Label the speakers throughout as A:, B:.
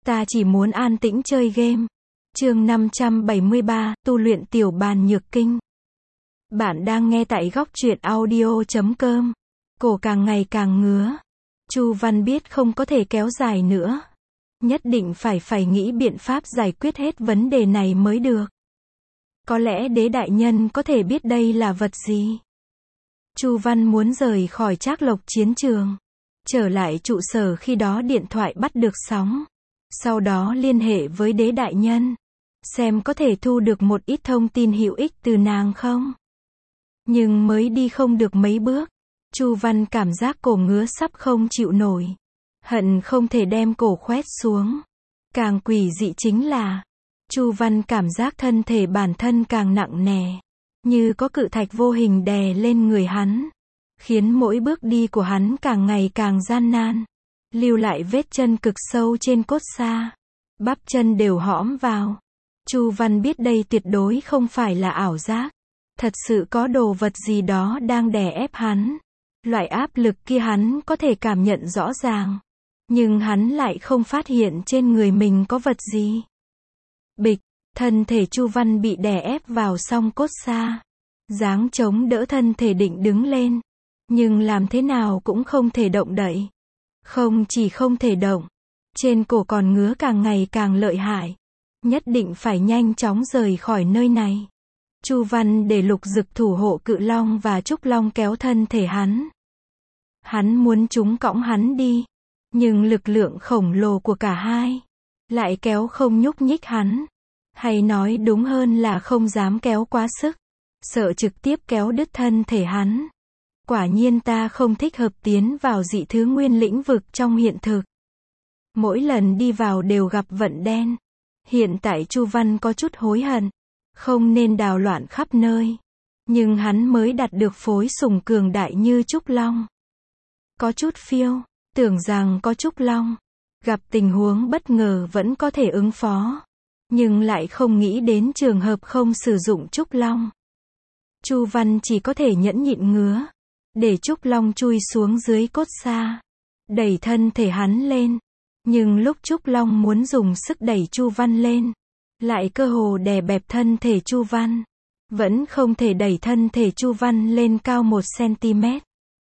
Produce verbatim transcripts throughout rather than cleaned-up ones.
A: Ta chỉ muốn an tĩnh chơi game. Chương năm trăm bảy mươi ba, tu luyện tiểu bàn nhược kinh. Bạn đang nghe tại góc truyện audio chấm com. Cổ càng ngày càng ngứa. Chu Văn biết không có thể kéo dài nữa. Nhất định phải phải nghĩ biện pháp giải quyết hết vấn đề này mới được. Có lẽ đế đại nhân có thể biết đây là vật gì. Chu Văn muốn rời khỏi Trác Lộc chiến trường. Trở lại trụ sở khi đó điện thoại bắt được sóng. Sau đó liên hệ với đế đại nhân. Xem có thể thu được một ít thông tin hữu ích từ nàng không. Nhưng mới đi không được mấy bước. Chu Văn cảm giác cổ ngứa sắp không chịu nổi. Hận không thể đem cổ khoét xuống. Càng quỷ dị chính là, Chu Văn cảm giác thân thể bản thân càng nặng nề. Như có cự thạch vô hình đè lên người hắn. Khiến mỗi bước đi của hắn càng ngày càng gian nan. Lưu lại vết chân cực sâu trên cốt xa. Bắp chân đều hõm vào. Chu Văn biết đây tuyệt đối không phải là ảo giác. Thật sự có đồ vật gì đó đang đè ép hắn. Loại áp lực kia hắn có thể cảm nhận rõ ràng. Nhưng hắn lại không phát hiện trên người mình có vật gì. Bịch, thân thể Chu Văn bị đè ép vào song cốt xa. Dáng chống đỡ thân thể định đứng lên. Nhưng làm thế nào cũng không thể động đậy. Không chỉ không thể động. Trên cổ còn ngứa càng ngày càng lợi hại. Nhất định phải nhanh chóng rời khỏi nơi này. Chu Văn để Lục Dực thủ hộ Cự Long và Trúc Long kéo thân thể hắn. Hắn muốn chúng cõng hắn đi. Nhưng lực lượng khổng lồ của cả hai lại kéo không nhúc nhích hắn. Hay nói đúng hơn là không dám kéo quá sức. Sợ trực tiếp kéo đứt thân thể hắn. Quả nhiên ta không thích hợp tiến vào dị thứ nguyên lĩnh vực trong hiện thực. Mỗi lần đi vào đều gặp vận đen. Hiện tại Chu Văn có chút hối hận. Không nên đào loạn khắp nơi. Nhưng hắn mới đạt được phối sủng cường đại như Trúc Long. Có chút phiêu, tưởng rằng có Trúc Long. Gặp tình huống bất ngờ vẫn có thể ứng phó. Nhưng lại không nghĩ đến trường hợp không sử dụng Trúc Long. Chu Văn chỉ có thể nhẫn nhịn ngứa. Để Trúc Long chui xuống dưới cốt xa. Đẩy thân thể hắn lên. Nhưng lúc Trúc Long muốn dùng sức đẩy Chu Văn lên. Lại cơ hồ đè bẹp thân thể Chu Văn. Vẫn không thể đẩy thân thể Chu Văn lên cao một xăng-ti-mét.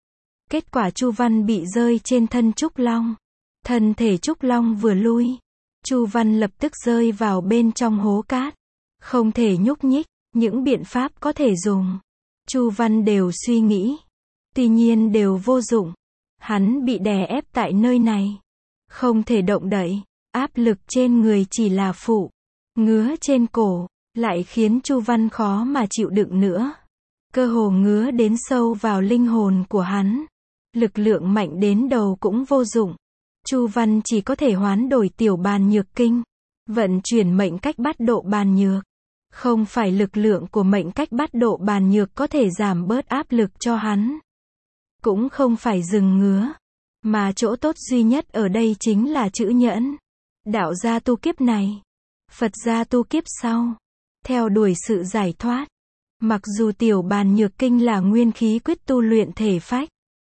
A: Kết quả Chu Văn bị rơi trên thân Trúc Long. Thân thể Trúc Long vừa lui. Chu Văn lập tức rơi vào bên trong hố cát. Không thể nhúc nhích. Những biện pháp có thể dùng. Chu Văn đều suy nghĩ. Tuy nhiên đều vô dụng. Hắn bị đè ép tại nơi này. Không thể động đậy. Áp lực trên người chỉ là phụ. Ngứa trên cổ. Lại khiến Chu Văn khó mà chịu đựng nữa. Cơ hồ ngứa đến sâu vào linh hồn của hắn. Lực lượng mạnh đến đầu cũng vô dụng. Chu Văn chỉ có thể hoán đổi tiểu bàn nhược kinh. Vận chuyển mệnh cách bát độ bàn nhược. Không phải lực lượng của mệnh cách bát độ bàn nhược có thể giảm bớt áp lực cho hắn. Cũng không phải dừng ngứa. Mà chỗ tốt duy nhất ở đây chính là chữ nhẫn. Đạo gia tu kiếp này. Phật gia tu kiếp sau. Theo đuổi sự giải thoát. Mặc dù tiểu bàn nhược kinh là nguyên khí quyết tu luyện thể phách.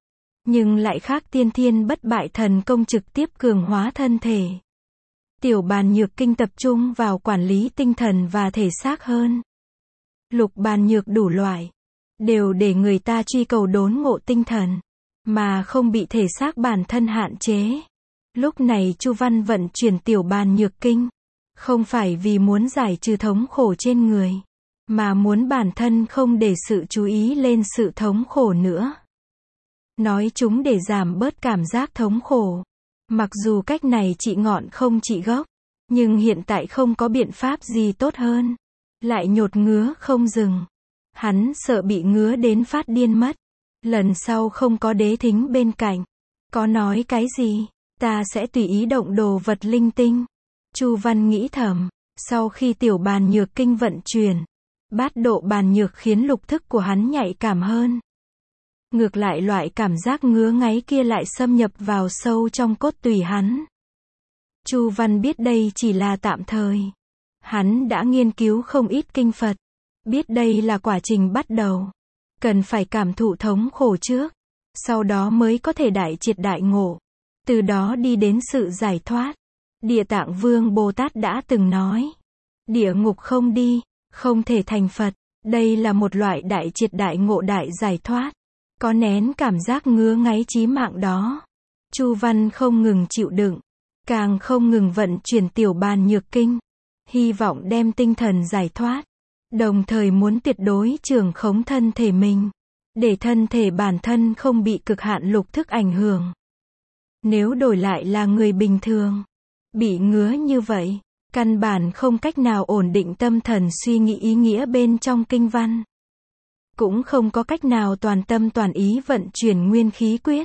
A: Nhưng lại khác tiên thiên bất bại thần công trực tiếp cường hóa thân thể. Tiểu bàn nhược kinh tập trung vào quản lý tinh thần và thể xác hơn. Lục bàn nhược đủ loại. Đều để người ta truy cầu đốn ngộ tinh thần. Mà không bị thể xác bản thân hạn chế. Lúc này Chu Văn vận chuyển tiểu bàn nhược kinh. Không phải vì muốn giải trừ thống khổ trên người. Mà muốn bản thân không để sự chú ý lên sự thống khổ nữa. Nói chúng để giảm bớt cảm giác thống khổ. Mặc dù cách này trị ngọn không trị gốc. Nhưng hiện tại không có biện pháp gì tốt hơn. Lại nhột ngứa không dừng. Hắn sợ bị ngứa đến phát điên mất. Lần sau không có đế thính bên cạnh. Có nói cái gì, ta sẽ tùy ý động đồ vật linh tinh. Chu Văn nghĩ thầm. Sau khi tiểu bàn nhược kinh vận chuyển. Bát độ bàn nhược khiến lục thức của hắn nhạy cảm hơn. Ngược lại loại cảm giác ngứa ngáy kia lại xâm nhập vào sâu trong cốt tủy hắn. Chu Văn biết đây chỉ là tạm thời. Hắn đã nghiên cứu không ít kinh Phật. Biết đây là quá trình bắt đầu. Cần phải cảm thụ thống khổ trước. Sau đó mới có thể đại triệt đại ngộ. Từ đó đi đến sự giải thoát. Địa Tạng Vương Bồ Tát đã từng nói, địa ngục không đi, không thể thành Phật. Đây là một loại đại triệt đại ngộ đại giải thoát. Có nén cảm giác ngứa ngáy chí mạng đó. Chu Văn không ngừng chịu đựng, càng không ngừng vận chuyển tiểu bàn nhược kinh, hy vọng đem tinh thần giải thoát, đồng thời muốn tuyệt đối trưởng khống thân thể mình, để thân thể bản thân không bị cực hạn lục thức ảnh hưởng. Nếu đổi lại là người bình thường, bị ngứa như vậy, căn bản không cách nào ổn định tâm thần suy nghĩ ý nghĩa bên trong kinh văn. Cũng không có cách nào toàn tâm toàn ý vận chuyển nguyên khí quyết.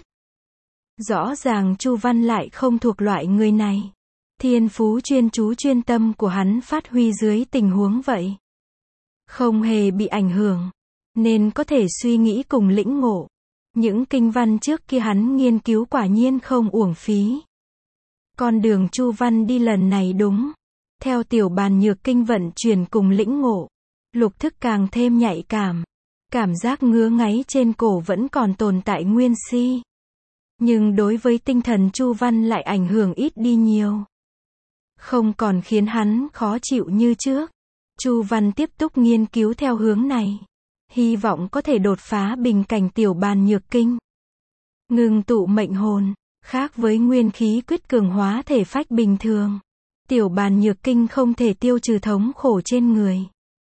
A: Rõ ràng Chu Văn lại không thuộc loại người này. Thiên phú chuyên chú chuyên tâm của hắn phát huy dưới tình huống vậy. Không hề bị ảnh hưởng, nên có thể suy nghĩ cùng lĩnh ngộ. Những kinh văn trước kia hắn nghiên cứu quả nhiên không uổng phí. Con đường Chu Văn đi lần này đúng. Theo tiểu bàn nhược kinh vận chuyển cùng lĩnh ngộ, lục thức càng thêm nhạy cảm. Cảm giác ngứa ngáy trên cổ vẫn còn tồn tại nguyên si. Nhưng đối với tinh thần Chu Văn lại ảnh hưởng ít đi nhiều. Không còn khiến hắn khó chịu như trước. Chu Văn tiếp tục nghiên cứu theo hướng này. Hy vọng có thể đột phá bình cảnh tiểu bàn nhược kinh. Ngừng tụ mệnh hồn, khác với nguyên khí quyết cường hóa thể phách bình thường. Tiểu bàn nhược kinh không thể tiêu trừ thống khổ trên người,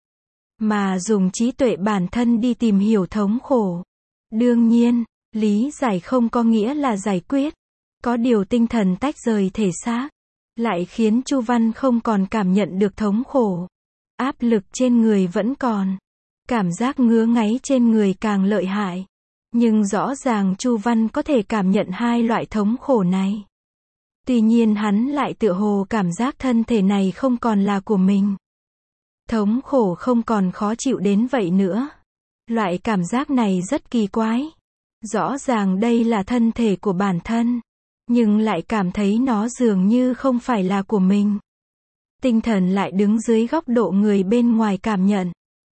A: mà dùng trí tuệ bản thân đi tìm hiểu thống khổ. Đương nhiên, lý giải không có nghĩa là giải quyết. Có điều tinh thần tách rời thể xác, lại khiến Chu Văn không còn cảm nhận được thống khổ. Áp lực trên người vẫn còn. Cảm giác ngứa ngáy trên người càng lợi hại. Nhưng rõ ràng Chu Văn có thể cảm nhận hai loại thống khổ này. Tuy nhiên hắn lại tựa hồ cảm giác thân thể này không còn là của mình. Thống khổ không còn khó chịu đến vậy nữa. Loại cảm giác này rất kỳ quái. Rõ ràng đây là thân thể của bản thân, nhưng lại cảm thấy nó dường như không phải là của mình. Tinh thần lại đứng dưới góc độ người bên ngoài cảm nhận.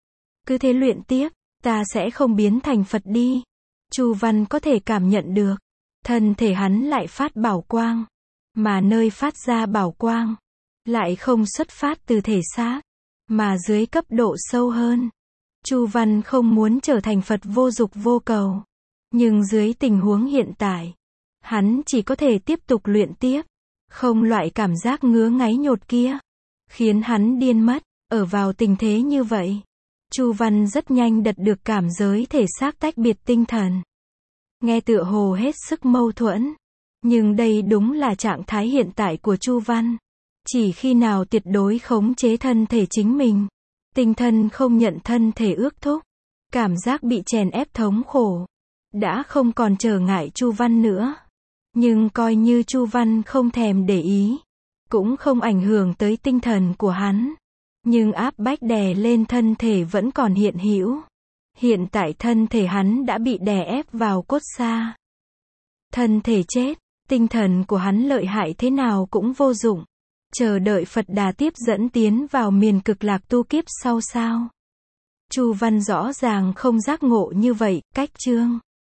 A: Cứ thế luyện tiếp, ta sẽ không biến thành Phật đi. Chu Văn có thể cảm nhận được. Thân thể hắn lại phát bảo quang. Mà nơi phát ra bảo quang, lại không xuất phát từ thể xác, mà dưới cấp độ sâu hơn. Chu Văn không muốn trở thành Phật vô dục vô cầu. Nhưng dưới tình huống hiện tại, hắn chỉ có thể tiếp tục luyện tiếp. Không loại cảm giác ngứa ngáy nhột kia, khiến hắn điên mất. Ở vào tình thế như vậy, Chu Văn rất nhanh đạt được cảm giới thể xác tách biệt tinh thần. Nghe tựa hồ hết sức mâu thuẫn. Nhưng đây đúng là trạng thái hiện tại của Chu Văn. Chỉ khi nào tuyệt đối khống chế thân thể chính mình, tinh thần không nhận thân thể ước thúc, cảm giác bị chèn ép thống khổ, đã không còn trở ngại Chu Văn nữa. Nhưng coi như Chu Văn không thèm để ý, cũng không ảnh hưởng tới tinh thần của hắn. Nhưng áp bách đè lên thân thể vẫn còn hiện hữu. Hiện tại thân thể hắn đã bị đè ép vào cốt xa. Thân thể chết, tinh thần của hắn lợi hại thế nào cũng vô dụng. Chờ đợi Phật Đà tiếp dẫn tiến vào miền cực lạc tu kiếp sau sao. Chu Văn rõ ràng không giác ngộ như vậy. Cách chương